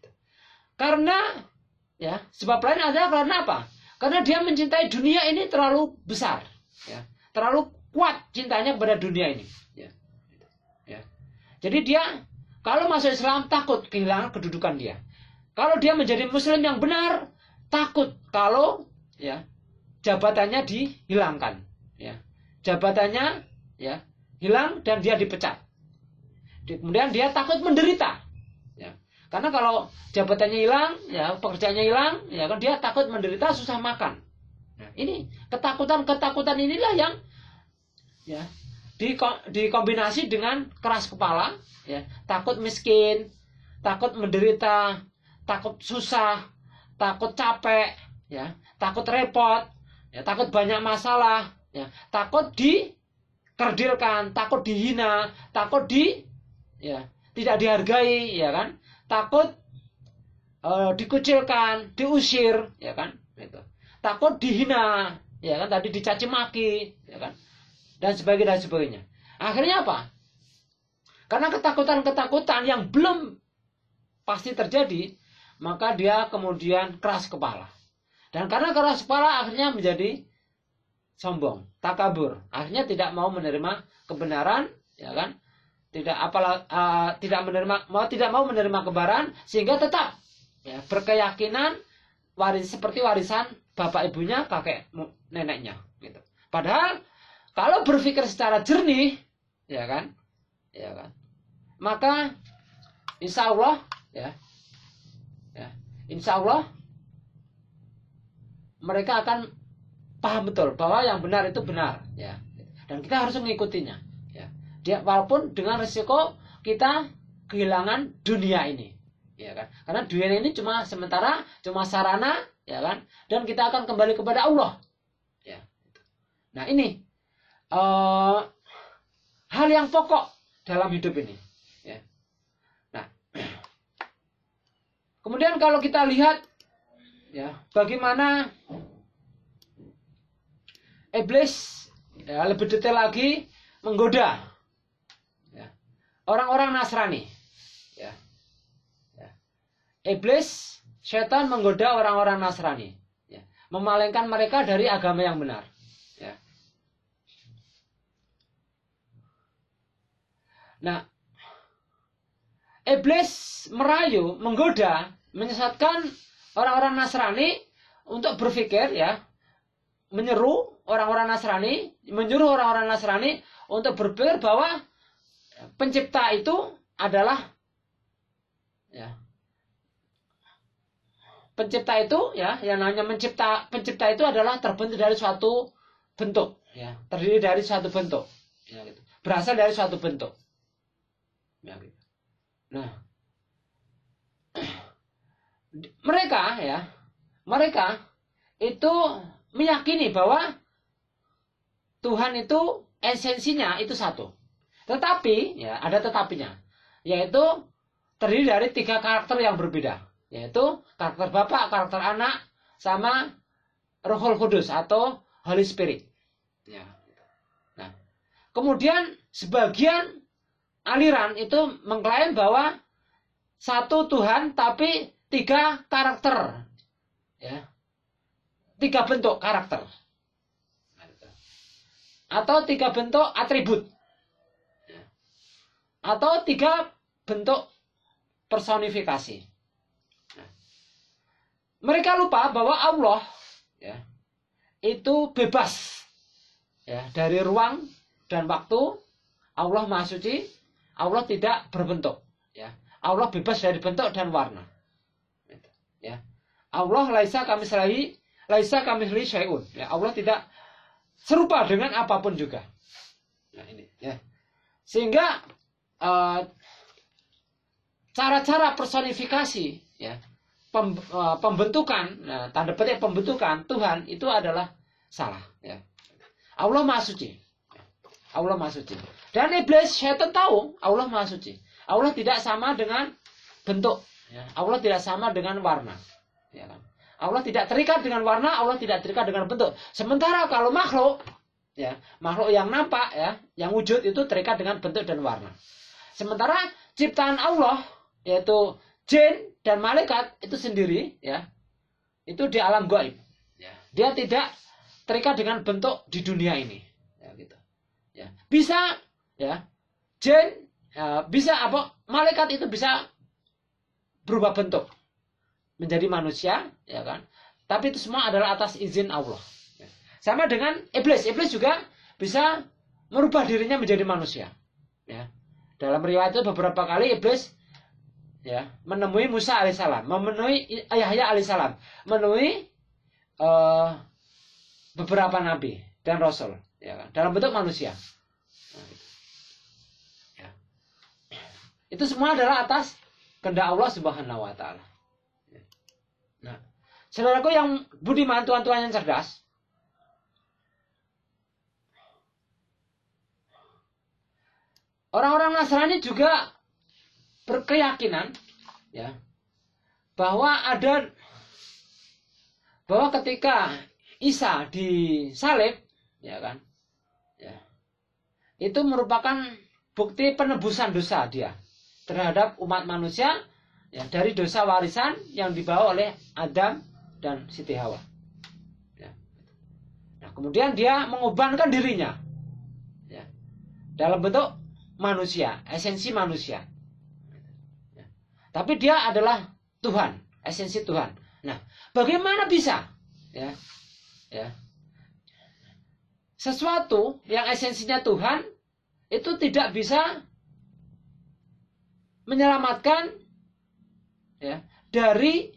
Karena, ya, sebab lain adalah karena apa? Karena dia mencintai dunia ini terlalu besar, ya, terlalu kuat cintanya kepada dunia ini. Ya. Ya. Jadi dia kalau masuk Islam takut kehilangan kedudukan dia. Kalau dia menjadi Muslim yang benar, takut kalau, ya, jabatannya dihilangkan, ya, jabatannya, ya, hilang dan dia dipecat. Kemudian dia takut menderita, ya, karena kalau jabatannya hilang, ya, pekerjaannya hilang, ya kan, dia takut menderita, susah makan. Nah, ini ketakutan-ketakutan inilah yang, ya, dikombinasi dengan keras kepala, ya, takut miskin, takut menderita, takut susah, takut capek, ya, takut repot, ya, takut banyak masalah, ya, takut dikerdilkan, takut dihina, takut di, ya, tidak dihargai, ya kan, takut uh, dikucilkan, diusir, ya kan, gitu. Takut dihina, ya kan, tadi dicaci maki, ya kan, dan sebagainya dan sebagainya. Akhirnya apa? Karena ketakutan-ketakutan yang belum pasti terjadi, maka dia kemudian keras kepala. Dan karena keras kepala akhirnya menjadi sombong, takabur. Akhirnya tidak mau menerima kebenaran, ya kan? Tidak apalah uh, tidak menerima mau tidak mau menerima kebenaran, sehingga tetap, ya, berkeyakinan waris seperti warisan bapak ibunya, kakek neneknya, gitu. Padahal kalau berpikir secara jernih, ya kan, ya kan, maka insya Allah, ya, ya, insya Allah mereka akan paham betul bahwa yang benar itu benar, ya, dan kita harus mengikutinya, ya. Dia walaupun dengan risiko kita kehilangan dunia ini, ya kan, karena dunia ini cuma sementara, cuma sarana, ya kan, dan kita akan kembali kepada Allah, ya. Nah ini Uh, hal yang pokok dalam hidup ini, ya. Nah, kemudian kalau kita lihat, ya, bagaimana iblis, ya, lebih detail lagi menggoda, ya, orang-orang Nasrani, ya. Ya. Iblis, setan menggoda orang-orang Nasrani, ya. memalingkan mereka dari agama yang benar. Ya. Nah, iblis merayu, menggoda, menyesatkan orang-orang Nasrani untuk berpikir, ya, menyeru orang-orang Nasrani, menyuruh orang-orang Nasrani untuk berpikir bahwa pencipta itu adalah, ya, pencipta itu, ya, yang namanya mencipta, pencipta itu adalah terbentuk dari suatu bentuk, ya, terdiri dari suatu bentuk, ya, gitu. Berasal dari suatu bentuk, ya, gitu. Nah, mereka, ya, mereka itu meyakini bahwa Tuhan itu esensinya itu satu, tetapi, ya, ada tetapinya, yaitu terdiri dari tiga karakter yang berbeda. Yaitu karakter Bapa, karakter Anak, sama Rohul Kudus atau Holy Spirit. Ya. Nah, kemudian sebagian aliran itu mengklaim bahwa satu Tuhan tapi tiga karakter, ya, tiga bentuk karakter, atau tiga bentuk atribut, atau tiga bentuk personifikasi. Mereka lupa bahwa Allah, ya, itu bebas, ya, dari ruang dan waktu. Allah Maha Suci, Allah tidak berbentuk, ya. Allah bebas dari bentuk dan warna, ya. Allah laisa kamitslihi laisa kamitslihi syai'un, ya. Allah tidak serupa dengan apapun juga. Nah, ini, ya. Sehingga uh, cara-cara personifikasi, ya, pembentukan, nah, tanda petik pembentukan Tuhan itu adalah salah, ya. Allah Maha Suci, Allah Maha Suci, dan iblis syaitan tahu Allah Maha Suci. Allah tidak sama dengan bentuk, ya. Allah tidak sama dengan warna, ya kan? Allah tidak terikat dengan warna, Allah tidak terikat dengan bentuk. Sementara kalau makhluk, ya, makhluk yang nampak, ya, yang wujud itu terikat dengan bentuk dan warna. Sementara ciptaan Allah, yaitu jin dan malaikat itu sendiri, ya, itu di alam gaib, ya. Dia tidak terikat dengan bentuk di dunia ini, ya, gitu, ya. Bisa, ya, jin, ya, bisa apa, malaikat itu bisa berubah bentuk menjadi manusia, ya kan, tapi itu semua adalah atas izin Allah, ya. Sama dengan iblis, iblis juga bisa merubah dirinya menjadi manusia, ya. Dalam riwayat itu beberapa kali iblis, ya, menemui Musa alaihissalam, memenuhi Yahya alaihissalam, menemui uh, beberapa nabi dan rasul, ya kan, dalam bentuk manusia. Nah, ya. Itu semua adalah atas kehendak Allah Subhanahu Wa Taala. Nah, saudaraku yang budiman, tuan-tuan yang cerdas, orang-orang Nasrani juga berkeyakinan, ya, bahwa ada bahwa ketika Isa disalib, ya kan, ya, itu merupakan bukti penebusan dosa dia terhadap umat manusia, ya, dari dosa warisan yang dibawa oleh Adam dan Siti Hawa, ya. Nah, kemudian dia mengubahkan dirinya, ya, dalam bentuk manusia, esensi manusia. Tapi dia adalah Tuhan, esensi Tuhan. Nah, bagaimana bisa, ya, ya, sesuatu yang esensinya Tuhan itu tidak bisa menyelamatkan, ya, dari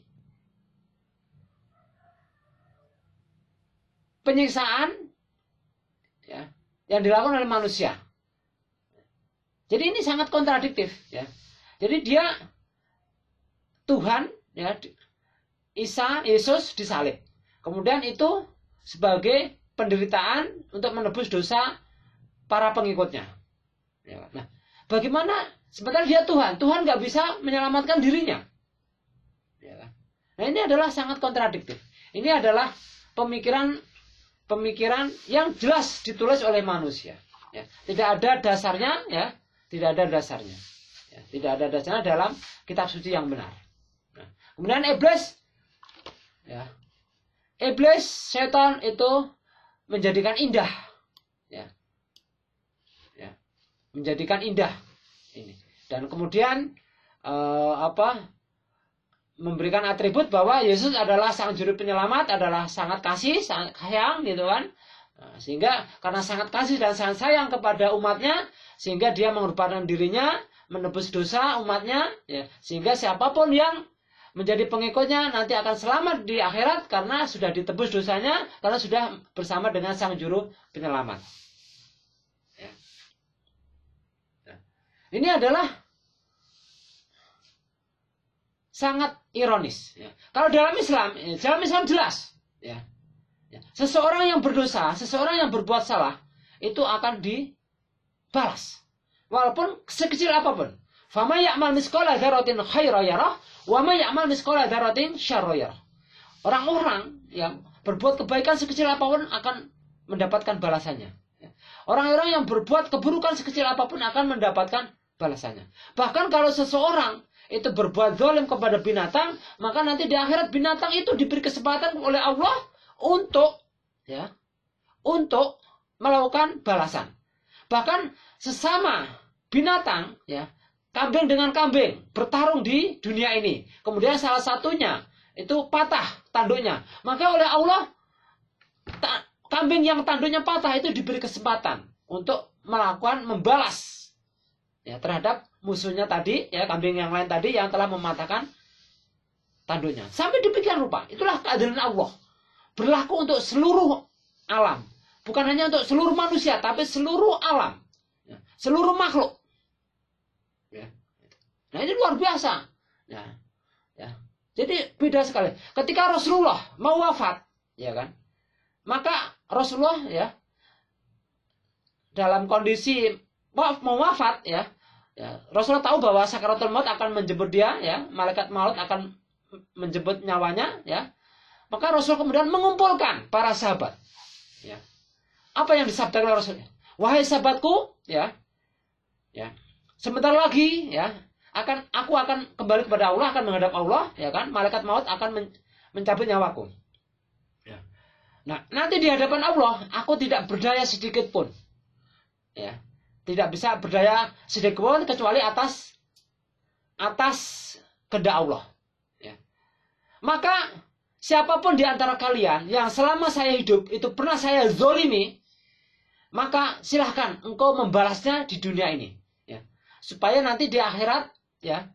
penyiksaan, ya, yang dilakukan oleh manusia. Jadi ini sangat kontradiktif, ya. Jadi dia Tuhan, ya, Isa, Yesus disalib. Kemudian itu sebagai penderitaan untuk menebus dosa para pengikutnya. Ya, nah, bagaimana sebenarnya dia Tuhan? Tuhan nggak bisa menyelamatkan dirinya. Ya, nah, ini adalah sangat kontradiktif. Ini adalah pemikiran pemikiran yang jelas ditulis oleh manusia. Ya, tidak ada dasarnya, ya, tidak ada dasarnya. Ya, tidak ada dasarnya dalam kitab suci yang benar. Nah, kemudian iblis, ya, iblis, setan itu menjadikan indah, ya, ya, menjadikan indah ini, dan kemudian eh, apa? memberikan atribut bahwa Yesus adalah sang juru penyelamat, adalah sangat kasih, sangat sayang gitu kan. Nah, sehingga karena sangat kasih dan sangat sayang kepada umatnya, sehingga dia mengorbankan dirinya menebus dosa umatnya, ya, sehingga siapapun yang menjadi pengikutnya nanti akan selamat di akhirat karena sudah ditebus dosanya, karena sudah bersama dengan sang juru penyelamat. Ya. Nah, ini adalah sangat ironis. Ya. Kalau dalam Islam, ya, dalam Islam jelas, ya, ya, seseorang yang berdosa, seseorang yang berbuat salah, itu akan dibalas, walaupun sekecil apapun. Fama ya'mal misqala dzarratin khairan yarah, wa ma ya'mal misqala dzarratin syarran yarah. Orang-orang yang berbuat kebaikan sekecil apapun akan mendapatkan balasannya. Orang-orang yang berbuat keburukan sekecil apapun akan mendapatkan balasannya. Bahkan kalau seseorang itu berbuat zalim kepada binatang, maka nanti di akhirat binatang itu diberi kesempatan oleh Allah untuk, ya, untuk melakukan balasan. Bahkan sesama binatang, ya, kambing dengan kambing bertarung di dunia ini, kemudian salah satunya itu patah tanduknya, maka oleh Allah ta kambing yang tanduknya patah itu diberi kesempatan untuk melakukan membalas, ya, terhadap musuhnya tadi, ya, kambing yang lain tadi yang telah mematahkan tanduknya. Sampai demikian rupa. Itulah keadilan Allah. Berlaku untuk seluruh alam. Bukan hanya untuk seluruh manusia, tapi seluruh alam. Ya, seluruh makhluk. Ya. Nah, ini luar biasa. Ya. Ya. Jadi beda sekali. Ketika Rasulullah mau wafat, ya kan? Maka Rasulullah, ya, dalam kondisi mau wafat, ya, ya, Rasulullah tahu bahwa sakaratul maut akan menjemput dia, ya, malaikat maut akan menjemput nyawanya, ya. Maka Rasul kemudian mengumpulkan para sahabat, ya. Apa yang disabdakan oleh Rasulnya? Wahai sahabatku, ya, ya, sebentar lagi, ya, akan aku akan kembali kepada Allah, akan menghadap Allah, ya kan? Malaikat maut akan men mencabut nyawaku. Ya. Nah, nanti di hadapan Allah, aku tidak berdaya sedikit pun, ya. Tidak bisa berdaya sedikit pun kecuali atas atas kehendak Allah. Ya. Maka siapapun di antara kalian yang selama saya hidup itu pernah saya zolimi, maka silahkan engkau membalasnya di dunia ini. Ya. Supaya nanti di akhirat, ya,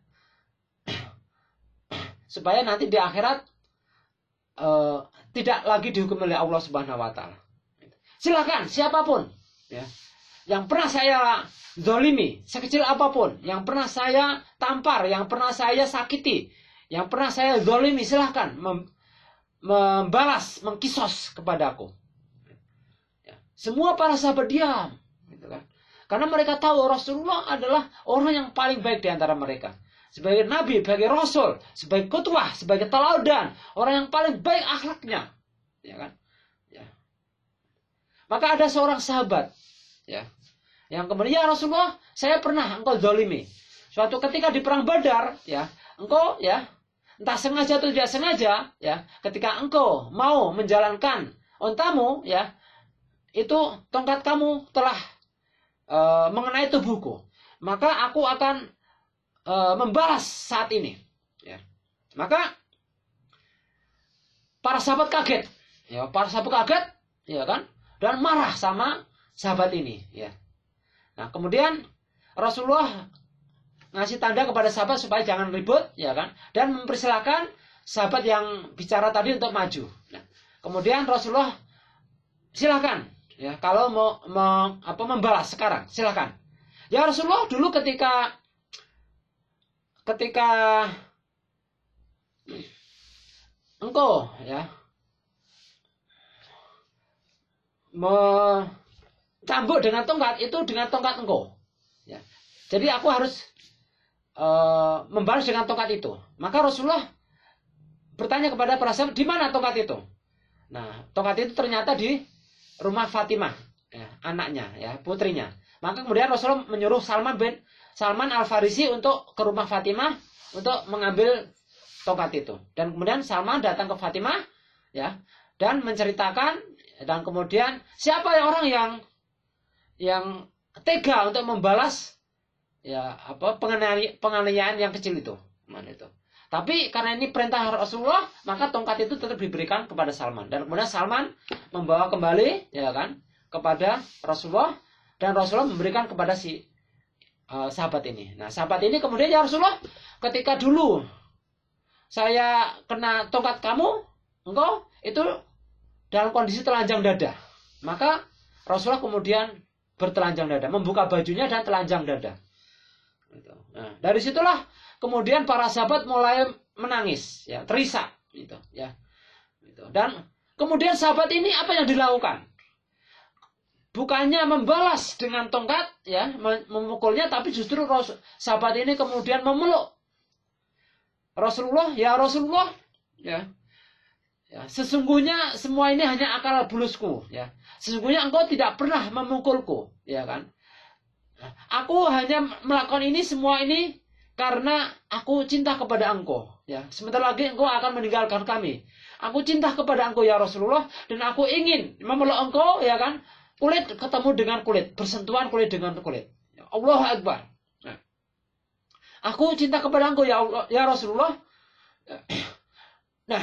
supaya nanti di akhirat uh, tidak lagi dihukum oleh Allah Subhanahu Wa Taala. Silahkan siapapun, ya, yang pernah saya zolimi, sekecil apapun, yang pernah saya tampar, yang pernah saya sakiti, yang pernah saya zolimi, silahkan mem membalas, mengkisos kepadaku. Ya. Semua para sahabat diam, gitu kan? Karena mereka tahu Rasulullah adalah orang yang paling baik di antara mereka. Sebagai nabi, sebagai rasul, sebagai qudwah, sebagai teladan, orang yang paling baik akhlaknya, ya kan? Ya. Maka ada seorang sahabat, ya, yang kemudian, ya Rasulullah, saya pernah engkau zalimi. Suatu ketika di perang Badar, ya, engkau, ya, entah sengaja atau tidak sengaja, ya, ketika engkau mau menjalankan ontamu, ya, itu tongkat kamu telah uh, mengenai tubuhku. Maka aku akan uh, membalas saat ini. Ya. Maka para sahabat kaget, ya, para sahabat kaget, ya kan, dan marah sama sahabat ini, ya. Nah, kemudian Rasulullah ngasih tanda kepada sahabat supaya jangan ribut, ya kan, dan mempersilahkan sahabat yang bicara tadi untuk maju. Nah, kemudian Rasulullah silakan, ya, kalau mau, mau apa membalas sekarang, silakan. Ya Rasulullah, dulu ketika ketika engkau, ya, mencambuk dengan tongkat, itu dengan tongkat engkau, ya. Jadi aku harus uh, membalas dengan tongkat itu. Maka Rasulullah bertanya kepada para sahabat, di mana tongkat itu? Nah, tongkat itu ternyata di rumah Fatimah, ya, anaknya, ya, putrinya. Maka kemudian Rasulullah menyuruh Salman bin Salman Al-Farisi untuk ke rumah Fatimah untuk mengambil tongkat itu. Dan kemudian Salman datang ke Fatimah, ya, dan menceritakan, dan kemudian siapa yang orang yang yang tega untuk membalas ya apa penganiayaan, penganiayaan yang kecil itu, mana itu. Tapi karena ini perintah Rasulullah, maka tongkat itu tetap diberikan kepada Salman, dan kemudian Salman membawa kembali ya kan kepada Rasulullah, dan Rasulullah memberikan kepada si uh, sahabat ini. Nah, sahabat ini kemudian, ya Rasulullah, ketika dulu saya kena tongkat kamu, engkau itu dalam kondisi telanjang dada. Maka Rasulullah kemudian bertelanjang dada, membuka bajunya dan telanjang dada. Nah, dari situlah kemudian para sahabat mulai menangis, ya, terisak, gitu, ya, gitu. Dan kemudian sahabat ini apa yang dilakukan? Bukannya membalas dengan tongkat, ya, memukulnya, tapi justru sahabat ini kemudian memeluk Rasulullah, ya Rasulullah, ya, ya, sesungguhnya semua ini hanya akal bulusku, ya, sesungguhnya engkau tidak pernah memukulku, ya kan? Aku hanya melakukan ini semua ini karena aku cinta kepada engkau, ya. Sebentar lagi engkau akan meninggalkan kami. Aku cinta kepada engkau ya Rasulullah, dan aku ingin memeluk engkau, ya kan? Kulit ketemu dengan kulit, bersentuhan kulit dengan kulit. Allahu Akbar. Nah, aku cinta kepada engkau ya Allah, ya Rasulullah. Nah,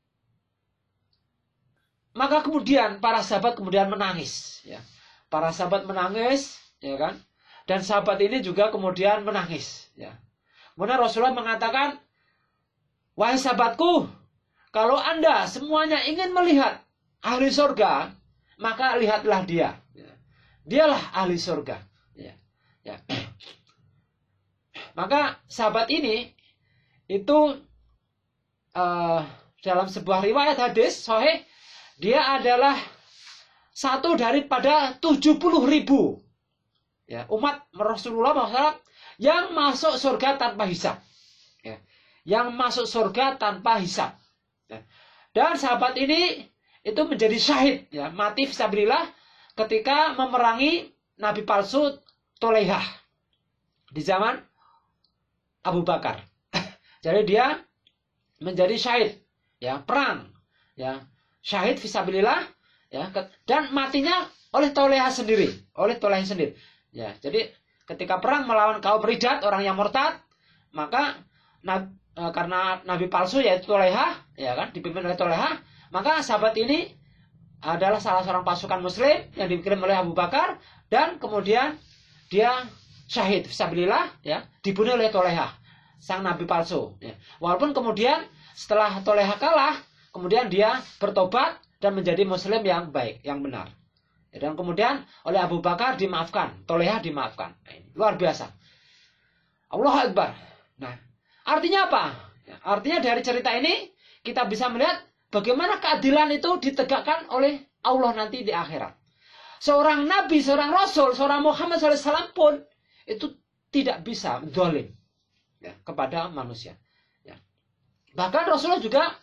maka kemudian para sahabat kemudian menangis, ya. Para sahabat menangis, ya kan? Dan sahabat ini juga kemudian menangis, ya. Kemudian Rasulullah mengatakan, wahai sahabatku, kalau anda semuanya ingin melihat ahli surga, maka lihatlah dia. Ya. Dialah ahli surga. Ya. Ya. Maka sahabat ini itu uh, dalam sebuah riwayat hadis sahih, dia adalah satu daripada tujuh puluh ribu. Ya, umat Rasulullah shallallahu alaihi wasallam yang masuk surga tanpa hisab, ya, yang masuk surga tanpa hisab, ya. Dan sahabat ini itu menjadi syahid, ya, mati fisabilillah ketika memerangi nabi palsu Tolaihah di zaman Abu Bakar. Jadi dia menjadi syahid, ya, perang, ya, syahid fisabilillah, ya, dan matinya oleh Tolaihah sendiri, oleh Tolaihah sendiri. Ya, jadi ketika perang melawan kaum Ridat, orang yang murtad, maka na, e, karena nabi palsu yaitu Tolaihah, ya kan, dipimpin oleh Tolaihah, maka sahabat ini adalah salah seorang pasukan muslim yang dikirim oleh Abu Bakar, dan kemudian dia syahid fisabilillah, ya, dibunuh oleh Tolaihah, sang nabi palsu, ya. Walaupun kemudian setelah Tolaihah kalah, kemudian dia bertobat dan menjadi muslim yang baik, yang benar. Dan kemudian oleh Abu Bakar dimaafkan, Tolaihah dimaafkan. Nah, ini luar biasa. Allahu Akbar. Nah, artinya apa? Ya, artinya dari cerita ini kita bisa melihat bagaimana keadilan itu ditegakkan oleh Allah nanti di akhirat. Seorang nabi, seorang rasul, seorang Muhammad shallallahu alaihi wasallam pun itu tidak bisa zalim, ya, kepada manusia. Ya. Bahkan Rasulullah juga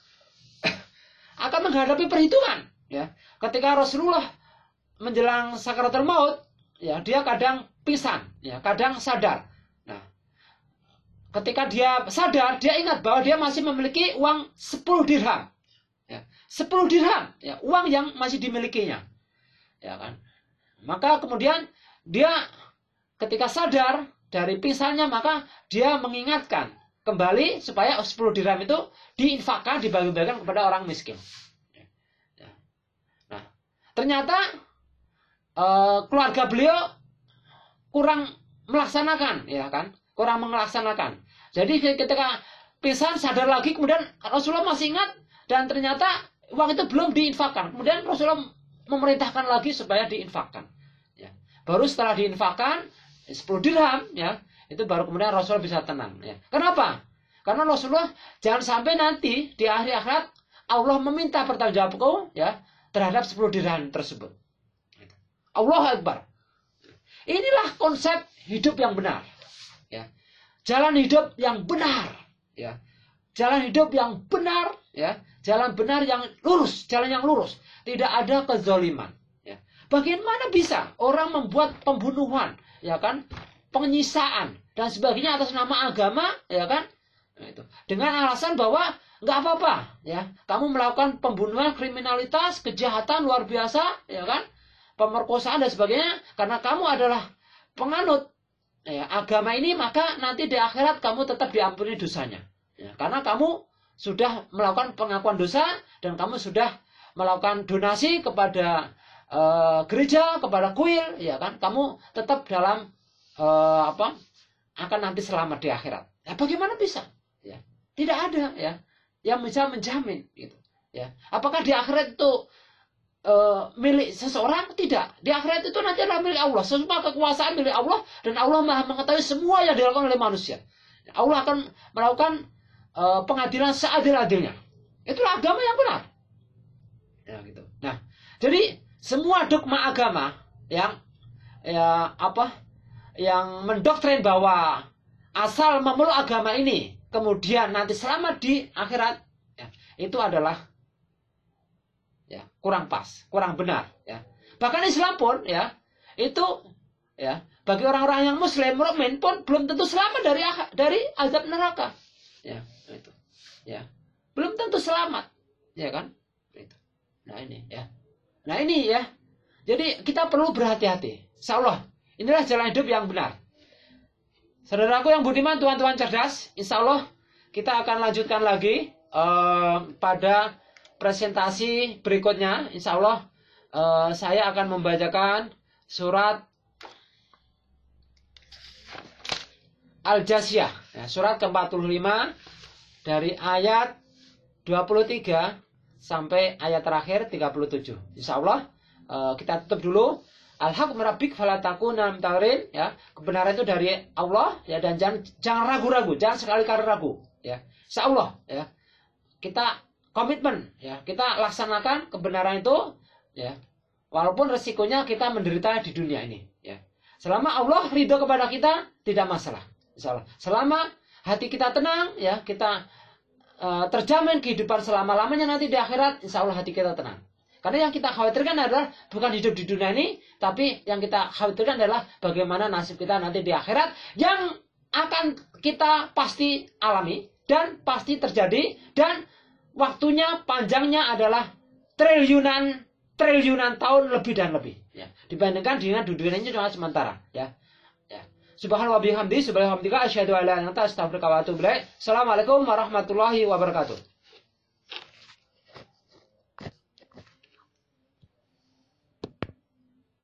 akan menghadapi perhitungan. Ya. Ketika Rasulullah menjelang sakaratul maut, ya, dia kadang pingsan, ya, kadang sadar. Nah, ketika dia sadar, dia ingat bahwa dia masih memiliki uang sepuluh dirham, ya, sepuluh dirham, ya, uang yang masih dimilikinya, ya kan. Maka kemudian dia ketika sadar dari pingsannya, maka dia mengingatkan kembali supaya sepuluh dirham itu diinfakkan, dibagi-bagikan kepada orang miskin. Ya. Nah, ternyata Uh, keluarga beliau kurang melaksanakan, ya kan, kurang melaksanakan. Jadi ketika pingsan sadar lagi, kemudian Rasulullah masih ingat, dan ternyata uang itu belum diinfakkan. Kemudian Rasulullah memerintahkan lagi supaya diinfakkan. Ya. Baru setelah diinfakkan sepuluh dirham, ya, itu baru kemudian Rasulullah bisa tenang. Ya. Kenapa? Karena Rasulullah jangan sampai nanti di akhir akhirat Allah meminta pertanggungjawabku, ya, terhadap sepuluh dirham tersebut. Allahu Akbar. Inilah konsep hidup yang benar, ya. Jalan hidup yang benar, ya. Jalan hidup yang benar, ya. Jalan benar yang lurus, jalan yang lurus. Tidak ada kezaliman, ya. Bagaimana bisa orang membuat pembunuhan, ya kan, penyiksaan dan sebagainya atas nama agama, ya kan? Nah, itu. Dengan alasan bahwa nggak apa-apa, ya. Kamu melakukan pembunuhan, kriminalitas, kejahatan luar biasa, ya kan? Pemerkosaan dan sebagainya, karena kamu adalah penganut ya, agama ini, maka nanti di akhirat kamu tetap diampuni dosanya. Ya, karena kamu sudah melakukan pengakuan dosa dan kamu sudah melakukan donasi kepada uh, gereja, kepada kuil, ya kan? Kamu tetap dalam uh, apa? Akan nanti selamat di akhirat. Ya, bagaimana bisa? Ya, tidak ada ya yang bisa menjamin gitu. Ya, apakah di akhirat itu uh, milik seseorang? Tidak. Di akhirat itu nanti adalah milik Allah. Semua kekuasaan milik Allah dan Allah Maha mengetahui semua yang dilakukan oleh manusia. Allah akan melakukan uh, pengadilan seadil-adilnya. Itulah agama yang benar. Ya, gitu. Nah, jadi semua dogma agama yang ya apa? Yang mendoktrin bahwa asal memeluk agama ini kemudian nanti selamat di akhirat, ya, itu adalah ya kurang pas, kurang benar. Ya. Bahkan Islam pun ya itu ya bagi orang-orang yang Muslim, mukmin pun belum tentu selamat dari dari azab neraka. Ya itu, ya belum tentu selamat, ya kan? Itu. Nah ini ya, nah ini ya. Jadi kita perlu berhati-hati. Insyaallah inilah jalan hidup yang benar. Saudaraku yang budiman, tuan-tuan cerdas, insya Allah kita akan lanjutkan lagi uh, pada presentasi berikutnya. Insya Allah uh, saya akan membacakan surat Al-Jasiyah, ya, surat ke empat puluh lima dari ayat dua puluh tiga sampai ayat terakhir tiga puluh tujuh. Insya Allah uh, kita tutup dulu. Al-haq merabbik falatakuna mintarin, ya, kebenaran itu dari Allah, ya, dan jangan jangan ragu-ragu, jangan sekali-kali ragu, ya. Insyaallah, ya. Kita komitmen, ya, kita laksanakan kebenaran itu, ya. Walaupun resikonya kita menderita di dunia ini, ya. Selama Allah ridho kepada kita, tidak masalah. Insyaallah. Selama hati kita tenang, ya, kita uh, terjamin kehidupan selama-lamanya nanti di akhirat, insyaallah hati kita tenang. Karena yang kita khawatirkan adalah bukan hidup di dunia ini, tapi yang kita khawatirkan adalah bagaimana nasib kita nanti di akhirat yang akan kita pasti alami dan pasti terjadi, dan waktunya panjangnya adalah triliunan triliunan tahun lebih dan lebih, ya, dibandingkan dengan dunia ini cuma sementara, ya. Ya. Subhanallah bihamdi, subhanallah asyhadu an la ilaha illa anta astaghfiruka wa atubu ilaik. Assalamualaikum warahmatullahi wabarakatuh.